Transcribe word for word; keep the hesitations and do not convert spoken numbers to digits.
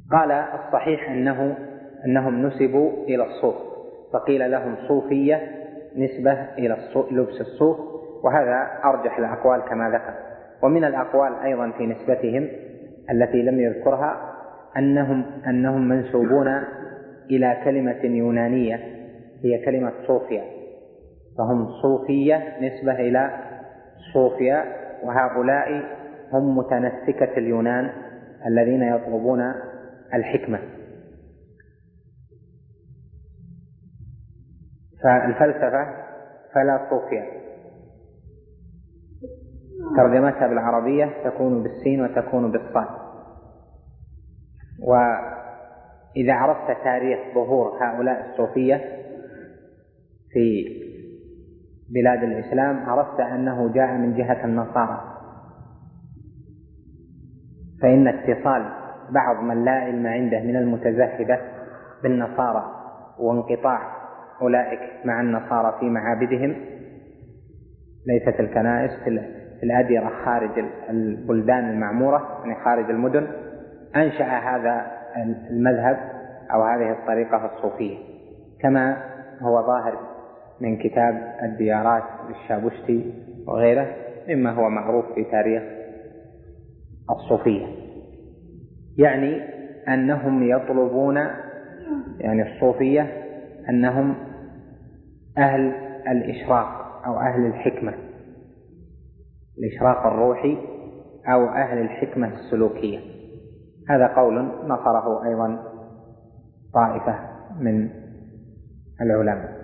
قال الصحيح أنه أنهم نسبوا إلى الصوف، فقيل لهم صوفية نسبة إلى لبس الصوف، وهذا أرجح الأقوال كما ذكر. ومن الأقوال أيضا في نسبتهم التي لم يذكرها أنهم, أنهم منسوبون إلى كلمة يونانية هي كلمة صوفيا، فهم صوفية نسبة إلى صوفيا، وهؤلاء هم متنسكة اليونان الذين يطلبون الحكمة. فالفلسفة فلا صوفيا، ترجمتها بالعربية تكون بالسين وتكون بالصاد. وإذا عرفت تاريخ ظهور هؤلاء الصوفية في بلاد الإسلام عرفت أنه جاء من جهة النصارى، فإن اتصال بعض من لا علم عنده من المتزهدة بالنصارى وانقطاع أولئك مع النصارى في معابدهم، ليست الكنائس في الأديرة خارج البلدان المعمورة يعني خارج المدن، أنشأ هذا المذهب أو هذه الطريقة الصوفية، كما هو ظاهر من كتاب الديارات للشابشتي وغيره مما هو معروف في تاريخ الصوفية. يعني أنهم يطلبون، يعني الصوفية أنهم أهل الإشراق أو أهل الحكمة، الإشراق الروحي أو أهل الحكمة السلوكية. هذا قول نصره أيضا طائفة من العلماء.